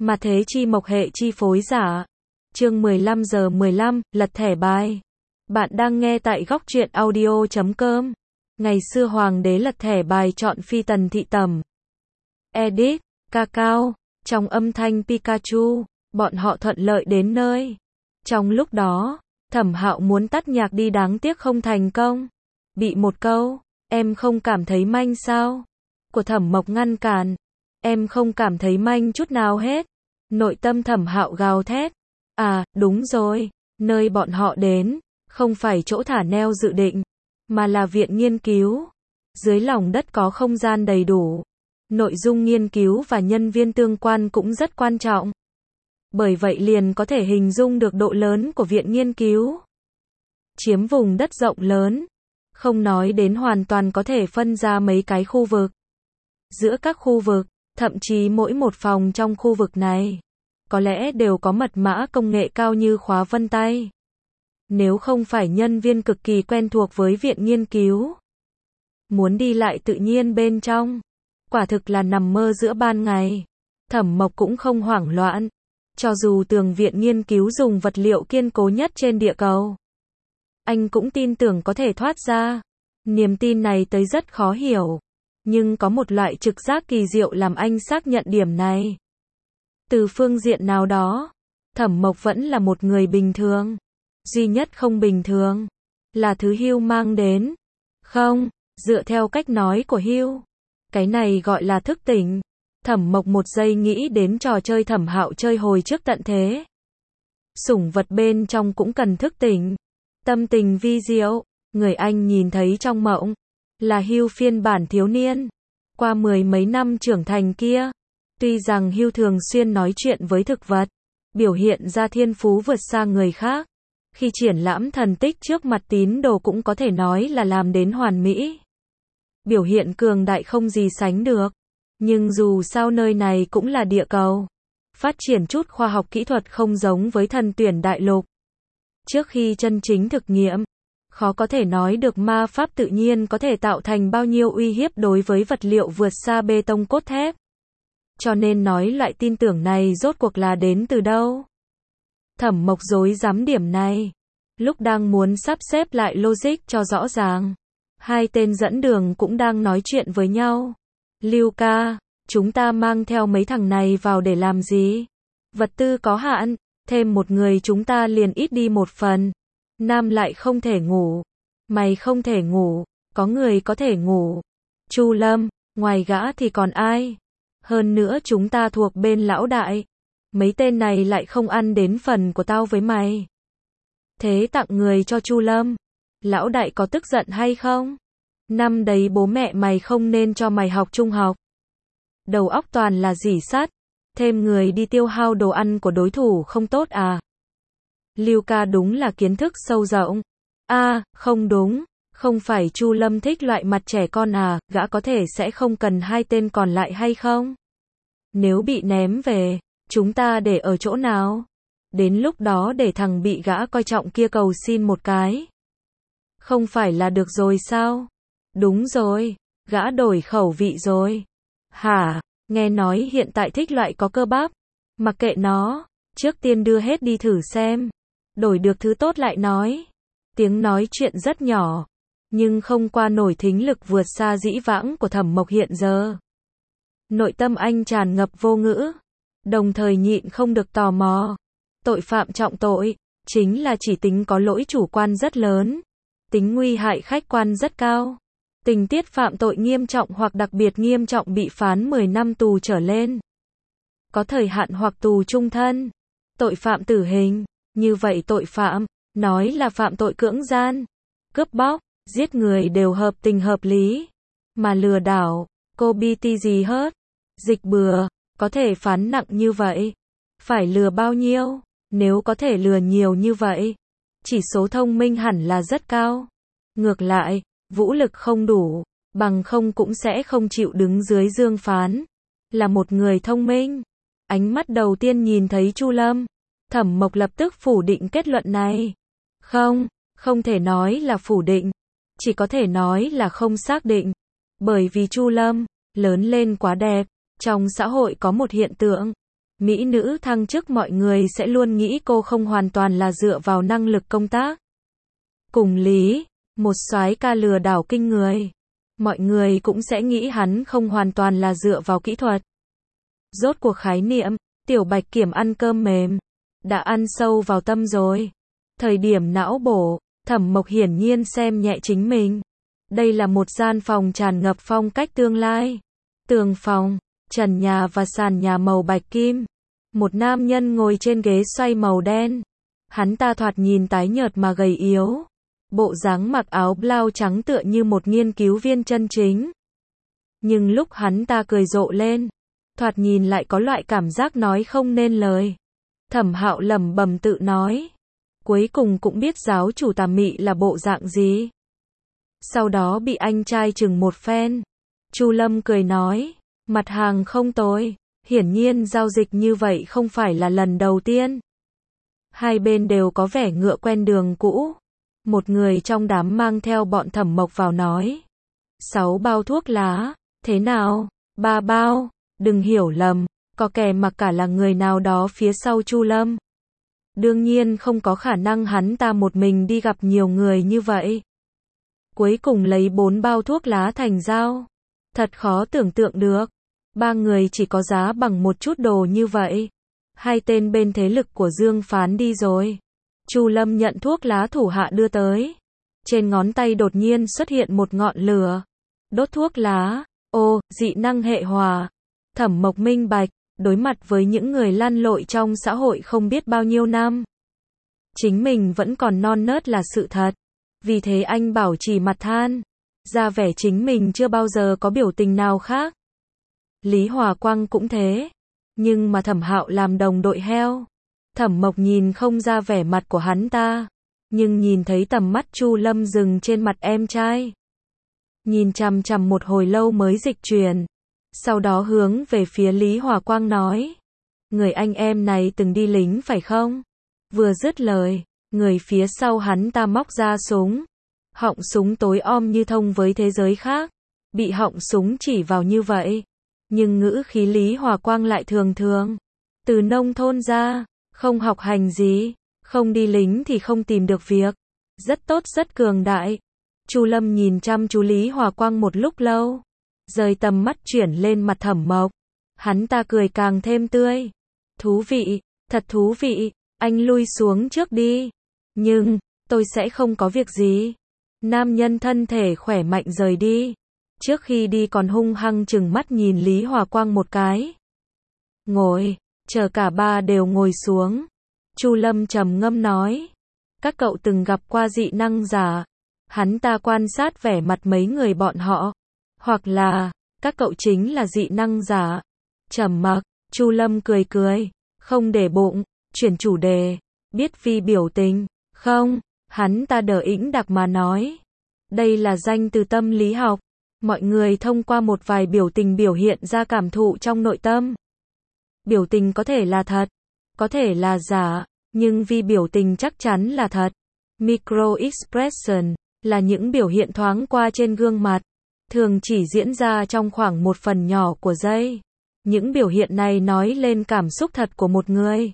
Mà thế chi mộc hệ chi phối giả. Chương 15 giờ 15, lật thẻ bài. Bạn đang nghe tại góc truyện audio.com. Ngày xưa hoàng đế lật thẻ bài chọn phi tần thị tẩm. Edit, Cacao, trong âm thanh Pikachu, bọn họ thuận lợi đến nơi. Trong lúc đó, Thẩm Hạo muốn tắt nhạc đi đáng tiếc không thành công. Bị một câu, em không cảm thấy manh sao? Của Thẩm Mộc ngăn cản. Em không cảm thấy manh chút nào hết. Nội tâm Thẩm Hạo gào thét. À, đúng rồi, nơi bọn họ đến, không phải chỗ thả neo dự định, mà là viện nghiên cứu. Dưới lòng đất có không gian đầy đủ. Nội dung nghiên cứu và nhân viên tương quan cũng rất quan trọng. Bởi vậy liền có thể hình dung được độ lớn của viện nghiên cứu. Chiếm vùng đất rộng lớn. Không nói đến hoàn toàn có thể phân ra mấy cái khu vực. Giữa các khu vực, thậm chí mỗi một phòng trong khu vực này, có lẽ đều có mật mã công nghệ cao như khóa vân tay. Nếu không phải nhân viên cực kỳ quen thuộc với viện nghiên cứu, muốn đi lại tự nhiên bên trong, quả thực là nằm mơ giữa ban ngày. Thẩm Mộc cũng không hoảng loạn. Cho dù tường viện nghiên cứu dùng vật liệu kiên cố nhất trên địa cầu, anh cũng tin tưởng có thể thoát ra. Niềm tin này tới rất khó hiểu. Nhưng có một loại trực giác kỳ diệu làm anh xác nhận điểm này. Từ phương diện nào đó, Thẩm Mộc vẫn là một người bình thường. Duy nhất không bình thường là thứ Hugh mang đến. Không, dựa theo cách nói của Hugh, cái này gọi là thức tỉnh. Thẩm Mộc một giây nghĩ đến trò chơi Thẩm Hạo chơi hồi trước tận thế. Sủng vật bên trong cũng cần thức tỉnh. Tâm tình vi diệu, người anh nhìn thấy trong mộng là Hugh phiên bản thiếu niên, qua mười mấy năm trưởng thành kia. Tuy rằng Hugh thường xuyên nói chuyện với thực vật, biểu hiện ra thiên phú vượt xa người khác. Khi triển lãm thần tích trước mặt tín đồ cũng có thể nói là làm đến hoàn mỹ. Biểu hiện cường đại không gì sánh được. Nhưng dù sao nơi này cũng là địa cầu. Phát triển chút khoa học kỹ thuật không giống với Thần Tuyển Đại Lục. Trước khi chân chính thực nghiệm, khó có thể nói được ma pháp tự nhiên có thể tạo thành bao nhiêu uy hiếp đối với vật liệu vượt xa bê tông cốt thép. Cho nên nói loại tin tưởng này rốt cuộc là đến từ đâu? Thẩm Mộc rối rắm điểm này. Lúc đang muốn sắp xếp lại logic cho rõ ràng, hai tên dẫn đường cũng đang nói chuyện với nhau. Lưu ca, chúng ta mang theo mấy thằng này vào để làm gì? Vật tư có hạn, thêm một người chúng ta liền ít đi một phần. Nam lại không thể ngủ. Mày không thể ngủ, có người có thể ngủ. Chu Lâm, ngoài gã thì còn ai? Hơn nữa chúng ta thuộc bên lão đại. Mấy tên này lại không ăn đến phần của tao với mày. Thế tặng người cho Chu Lâm. Lão đại có tức giận hay không? Năm đấy bố mẹ mày không nên cho mày học trung học. Đầu óc toàn là rỉ sắt. Thêm người đi tiêu hao đồ ăn của đối thủ không tốt à? Lưu ca đúng là kiến thức sâu rộng. À, không đúng. Không phải Chu Lâm thích loại mặt trẻ con à, gã có thể sẽ không cần hai tên còn lại hay không? Nếu bị ném về, chúng ta để ở chỗ nào? Đến lúc đó để thằng bị gã coi trọng kia cầu xin một cái. Không phải là được rồi sao? Đúng rồi, gã đổi khẩu vị rồi. Hả, nghe nói hiện tại thích loại có cơ bắp. Mặc kệ nó, trước tiên đưa hết đi thử xem. Đổi được thứ tốt lại nói. Tiếng nói chuyện rất nhỏ, nhưng không qua nổi thính lực vượt xa dĩ vãng của Thẩm Mộc hiện giờ. Nội tâm anh tràn ngập vô ngữ, đồng thời nhịn không được tò mò. Tội phạm trọng tội, chính là chỉ tính có lỗi chủ quan rất lớn, tính nguy hại khách quan rất cao. Tình tiết phạm tội nghiêm trọng hoặc đặc biệt nghiêm trọng bị phán 10 năm tù trở lên. Có thời hạn hoặc tù trung thân. Tội phạm tử hình, như vậy tội phạm, nói là phạm tội cưỡng gian, cướp bóc, giết người đều hợp tình hợp lý. Mà lừa đảo, cô BT gì hết, dịch bừa, có thể phán nặng như vậy. Phải lừa bao nhiêu? Nếu có thể lừa nhiều như vậy, chỉ số thông minh hẳn là rất cao. Ngược lại, vũ lực không đủ, bằng không cũng sẽ không chịu đứng dưới dương phán. Là một người thông minh. Ánh mắt đầu tiên nhìn thấy Chu Lâm, Thẩm Mộc lập tức phủ định kết luận này. Không, không thể nói là phủ định, chỉ có thể nói là không xác định. Bởi vì Chu Lâm lớn lên quá đẹp. Trong xã hội có một hiện tượng, Mỹ nữ thăng chức mọi người sẽ luôn nghĩ cô không hoàn toàn là dựa vào năng lực công tác. Cùng lý, một soái ca lừa đảo kinh người. Mọi người cũng sẽ nghĩ hắn không hoàn toàn là dựa vào kỹ thuật. Rốt cuộc khái niệm, Tiểu Bạch Kiểm ăn cơm mềm, đã ăn sâu vào tâm rồi. Thời điểm não bổ, Thẩm Mộc hiển nhiên xem nhẹ chính mình. Đây là một gian phòng tràn ngập phong cách tương lai. Tường phòng, trần nhà và sàn nhà màu bạch kim. Một nam nhân ngồi trên ghế xoay màu đen. Hắn ta thoạt nhìn tái nhợt mà gầy yếu. Bộ dáng mặc áo blau trắng tựa như một nghiên cứu viên chân chính. Nhưng lúc hắn ta cười rộ lên, thoạt nhìn lại có loại cảm giác nói không nên lời. Thẩm Hạo lẩm bẩm tự nói. Cuối cùng cũng biết giáo chủ tà mị là bộ dạng gì. Sau đó bị anh trai chừng một phen. Chu Lâm cười nói, mặt hàng không tồi, hiển nhiên giao dịch như vậy không phải là lần đầu tiên. Hai bên đều có vẻ ngựa quen đường cũ. Một người trong đám mang theo bọn Thẩm Mộc vào nói. 6 bao thuốc lá, thế nào? 3 bao, đừng hiểu lầm, có kẻ mặc cả là người nào đó phía sau Chu Lâm. Đương nhiên không có khả năng hắn ta một mình đi gặp nhiều người như vậy. Cuối cùng lấy 4 bao thuốc lá thành giao. Thật khó tưởng tượng được. 3 người chỉ có giá bằng một chút đồ như vậy. Hai tên bên thế lực của Dương Phán đi rồi. Chu Lâm nhận thuốc lá thủ hạ đưa tới. Trên ngón tay đột nhiên xuất hiện một ngọn lửa. Đốt thuốc lá. Ô, dị năng hệ hòa. Thẩm Mộc minh bạch, đối mặt với những người lăn lội trong xã hội không biết bao nhiêu năm. Chính mình vẫn còn non nớt là sự thật. Vì thế anh bảo trì mặt than. Ra vẻ chính mình chưa bao giờ có biểu tình nào khác. Lý Hòa Quang cũng thế. Nhưng mà Thẩm Hạo làm đồng đội heo. Thẩm Mộc nhìn không ra vẻ mặt của hắn ta. Nhưng nhìn thấy tầm mắt Chu Lâm dừng trên mặt em trai. Nhìn chằm chằm một hồi lâu mới dịch chuyển. Sau đó hướng về phía Lý Hòa Quang nói. Người anh em này từng đi lính phải không? Vừa dứt lời, người phía sau hắn ta móc ra súng. Họng súng tối om như thông với thế giới khác. Bị họng súng chỉ vào như vậy. Nhưng ngữ khí Lý Hòa Quang lại thường thường. Từ nông thôn ra, không học hành gì, không đi lính thì không tìm được việc. Rất tốt rất cường đại. Chu Lâm nhìn chăm chú Lý Hòa Quang một lúc lâu. Rời tầm mắt chuyển lên mặt Thẩm Mộc. Hắn ta cười càng thêm tươi. Thú vị, thật thú vị, anh lui xuống trước đi. Nhưng, tôi sẽ không có việc gì. Nam nhân thân thể khỏe mạnh rời đi. Trước khi đi còn hung hăng chừng mắt nhìn Lý Hòa Quang một cái. Ngồi, chờ cả ba đều ngồi xuống. Chu Lâm trầm ngâm nói. Các cậu từng gặp qua dị năng giả. Hắn ta quan sát vẻ mặt mấy người bọn họ. Hoặc là, các cậu chính là dị năng giả. Trầm mặc, Chu Lâm cười cười, không để bụng, chuyển chủ đề. Biết Vi biểu tình, không, hắn ta đờ ĩnh đặc mà nói. Đây là danh từ tâm lý học. Mọi người thông qua một vài biểu tình biểu hiện ra cảm thụ trong nội tâm. Biểu tình có thể là thật, có thể là giả, nhưng Vi biểu tình chắc chắn là thật. Micro expression là những biểu hiện thoáng qua trên gương mặt, thường chỉ diễn ra trong khoảng một phần nhỏ của giây. Những biểu hiện này nói lên cảm xúc thật của một người.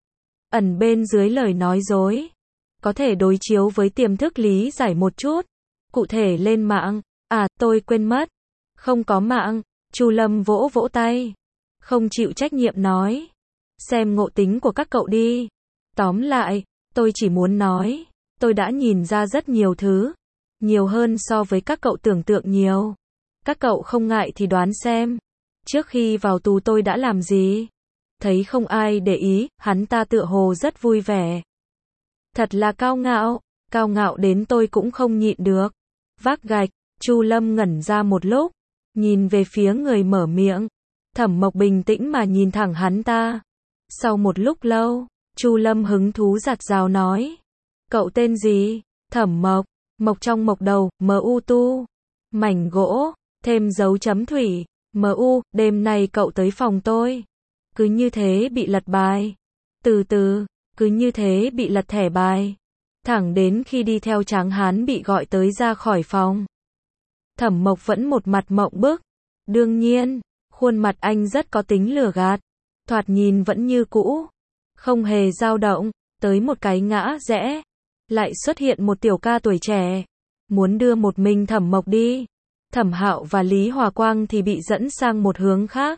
Ẩn bên dưới lời nói dối. Có thể đối chiếu với tiềm thức lý giải một chút. Cụ thể lên mạng. À, tôi quên mất. Không có mạng. Chu Lâm vỗ vỗ tay. Không chịu trách nhiệm nói. Xem ngộ tính của các cậu đi. Tóm lại, tôi chỉ muốn nói. Tôi đã nhìn ra rất nhiều thứ. Nhiều hơn so với các cậu tưởng tượng nhiều. Các cậu không ngại thì đoán xem. Trước khi vào tù tôi đã làm gì? Thấy không ai để ý, hắn ta tựa hồ rất vui vẻ. Thật là cao ngạo đến tôi cũng không nhịn được. Vác gạch, Chu Lâm ngẩn ra một lúc, nhìn về phía người mở miệng. Thẩm Mộc bình tĩnh mà nhìn thẳng hắn ta. Sau một lúc lâu, Chu Lâm hứng thú giặt rào nói. Cậu tên gì? Thẩm Mộc, mộc trong mộc đầu, mu tu. Mảnh gỗ, thêm dấu chấm thủy, mu, đêm nay cậu tới phòng tôi. Cứ như thế bị lật bài. Từ từ, cứ như thế bị lật thẻ bài. Thẳng đến khi đi theo Tráng Hán bị gọi tới ra khỏi phòng. Thẩm Mộc vẫn một mặt mộng bức. Đương nhiên, khuôn mặt anh rất có tính lừa gạt. thoạt nhìn vẫn như cũ, không hề dao động, tới một cái ngã rẽ, lại xuất hiện một tiểu ca tuổi trẻ, muốn đưa một mình Thẩm Mộc đi. Thẩm Hạo và Lý Hòa Quang thì bị dẫn sang một hướng khác.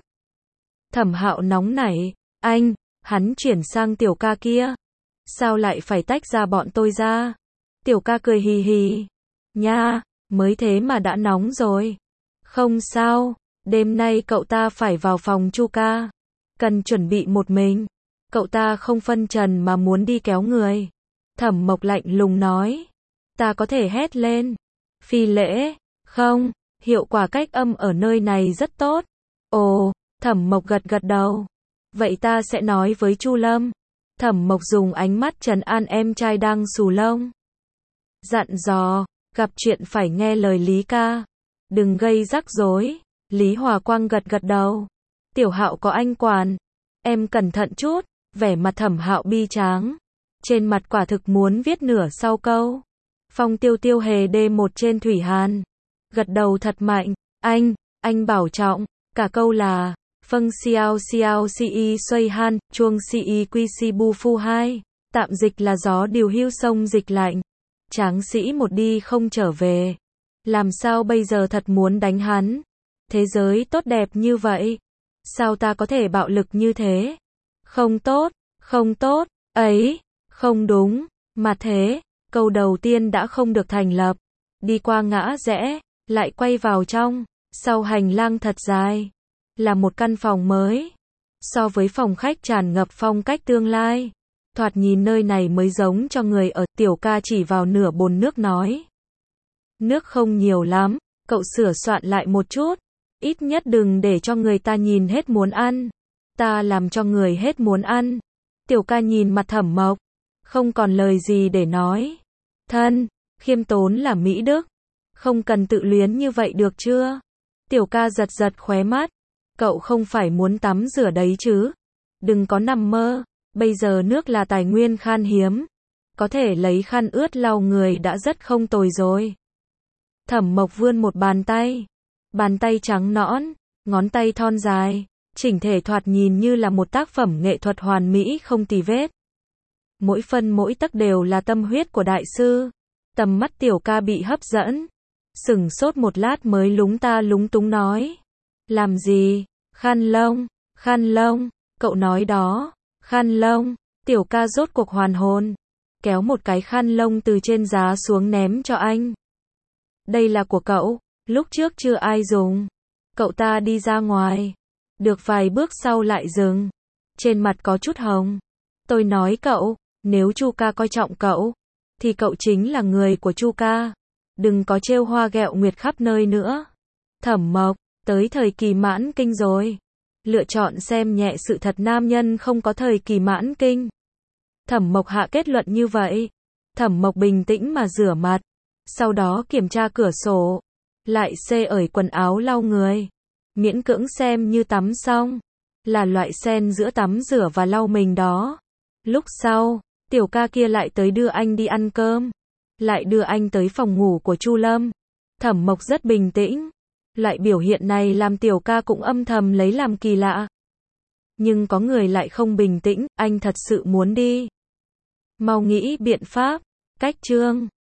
Thẩm Hạo nóng nảy, anh, hắn chuyển sang tiểu ca kia. Sao lại phải tách ra bọn tôi ra? Tiểu ca cười hì hì. Nha, mới thế mà đã nóng rồi. Không sao, đêm nay cậu ta phải vào phòng Chu ca. Cần chuẩn bị một mình. Cậu ta không phân trần mà muốn đi kéo người. Thẩm Mộc lạnh lùng nói. Ta có thể hét lên. Phi lễ, không, hiệu quả cách âm ở nơi này rất tốt. Ồ, Thẩm Mộc gật gật đầu. Vậy ta sẽ nói với Chu Lâm. Thẩm Mộc dùng ánh mắt trấn an em trai đang xù lông. Dặn dò, gặp chuyện phải nghe lời Lý ca. Đừng gây rắc rối. Lý Hòa Quang gật gật đầu. Tiểu Hạo có anh quản. Em cẩn thận chút. Vẻ mặt Thẩm Hạo bi tráng. Trên mặt quả thực muốn viết nửa sau câu. Phong Tiêu Tiêu hề D1 trên Thủy Hàn. Gật đầu thật mạnh. Anh bảo trọng. Cả câu là Phân xiao xiao ci xoay han, chuông ci quy si bu phu hai. Tạm dịch là gió điều hưu sông dịch lạnh. Tráng sĩ một đi không trở về. Làm sao bây giờ thật muốn đánh hắn. Thế giới tốt đẹp như vậy. Sao ta có thể bạo lực như thế? Không tốt, ấy, không đúng, mà thế, câu đầu tiên đã không được thành lập. Đi qua ngã rẽ, lại quay vào trong, sau hành lang thật dài, là một căn phòng mới. So với phòng khách tràn ngập phong cách tương lai, thoạt nhìn nơi này mới giống cho người ở. Tiểu ca chỉ vào nửa bồn nước nói. Nước không nhiều lắm, cậu sửa soạn lại một chút. Ít nhất đừng để cho người ta nhìn hết muốn ăn. Ta làm cho người hết muốn ăn. Tiểu ca nhìn mặt Thẩm Mộc, không còn lời gì để nói. Thân, khiêm tốn là mỹ đức. Không cần tự luyến như vậy được chưa? Tiểu ca giật giật khóe mắt. Cậu không phải muốn tắm rửa đấy chứ? Đừng có nằm mơ. Bây giờ nước là tài nguyên khan hiếm. Có thể lấy khăn ướt lau người đã rất không tồi rồi. Thẩm Mộc vươn một bàn tay. Bàn tay trắng nõn, ngón tay thon dài, chỉnh thể thoạt nhìn như là một tác phẩm nghệ thuật hoàn mỹ không tì vết. Mỗi phân mỗi tấc đều là tâm huyết của đại sư. Tầm mắt tiểu ca bị hấp dẫn. Sửng sốt một lát mới lúng ta lúng túng nói. Làm gì? Khăn lông, cậu nói đó. Khăn lông, tiểu ca rốt cuộc hoàn hồn. Kéo một cái khăn lông từ trên giá xuống ném cho anh. Đây là của cậu, lúc trước chưa ai dùng. Cậu ta đi ra ngoài. Được vài bước sau lại dừng. Trên mặt có chút hồng. Tôi nói cậu, nếu Chu ca coi trọng cậu, thì cậu chính là người của Chu ca. Đừng có trêu hoa ghẹo nguyệt khắp nơi nữa. Thẩm Mộc, tới thời kỳ mãn kinh rồi. Lựa chọn xem nhẹ sự thật nam nhân không có thời kỳ mãn kinh. Thẩm Mộc hạ kết luận như vậy. Thẩm Mộc bình tĩnh mà rửa mặt. Sau đó kiểm tra cửa sổ. Lại xê ởi quần áo lau người. Miễn cưỡng xem như tắm xong. Là loại xen giữa tắm rửa và lau mình đó. Lúc sau, tiểu ca kia lại tới đưa anh đi ăn cơm. Lại đưa anh tới phòng ngủ của Chu Lâm. Thẩm Mộc rất bình tĩnh. Loại biểu hiện này làm tiểu ca cũng âm thầm lấy làm kỳ lạ. Nhưng có người lại không bình tĩnh, anh thật sự muốn đi. Mau nghĩ biện pháp, cách chương.